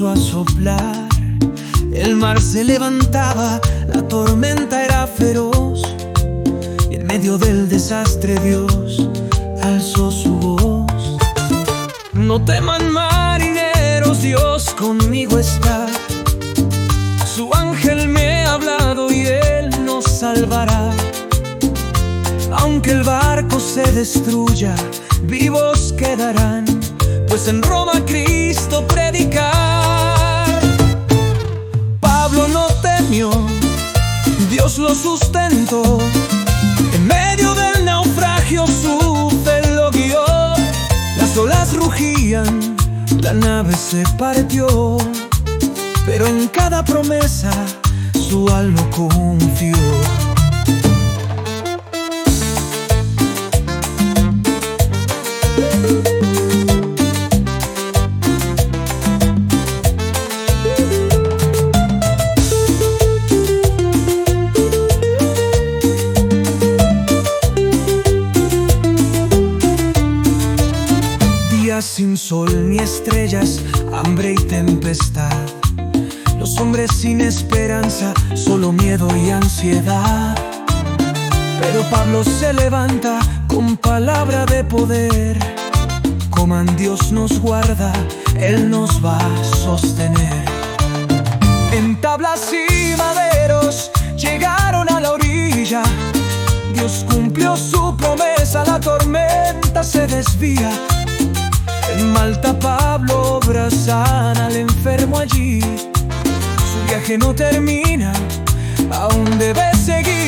comenzó a soplar, el mar se levantaba, la tormenta era feroz, y en medio del desastre Dios alzó su voz. No teman marineros, Dios conmigo está. Su ángel me ha hablado y Él nos salvará. Aunque el barco se destruya, vivos quedarán, pues en Roma Cristo predicar. Pablo no temió, Dios lo sustentó. En medio del naufragio su fe lo guió. Las olas rugían, la nave se partió, pero en cada promesa su alma confió. Sin sol ni estrellas, hambre y tempestad, los hombres sin esperanza, solo miedo y ansiedad. Pero Pablo se levanta con palabra de poder. Coman, Dios nos guarda, Él nos va a sostener. En tablas y maderos llegaron a la orilla. Dios cumplió su promesa, la tormenta se desvía. En Malta Pablo obra sana al enfermo allí. Su viaje no termina, aún debe seguir.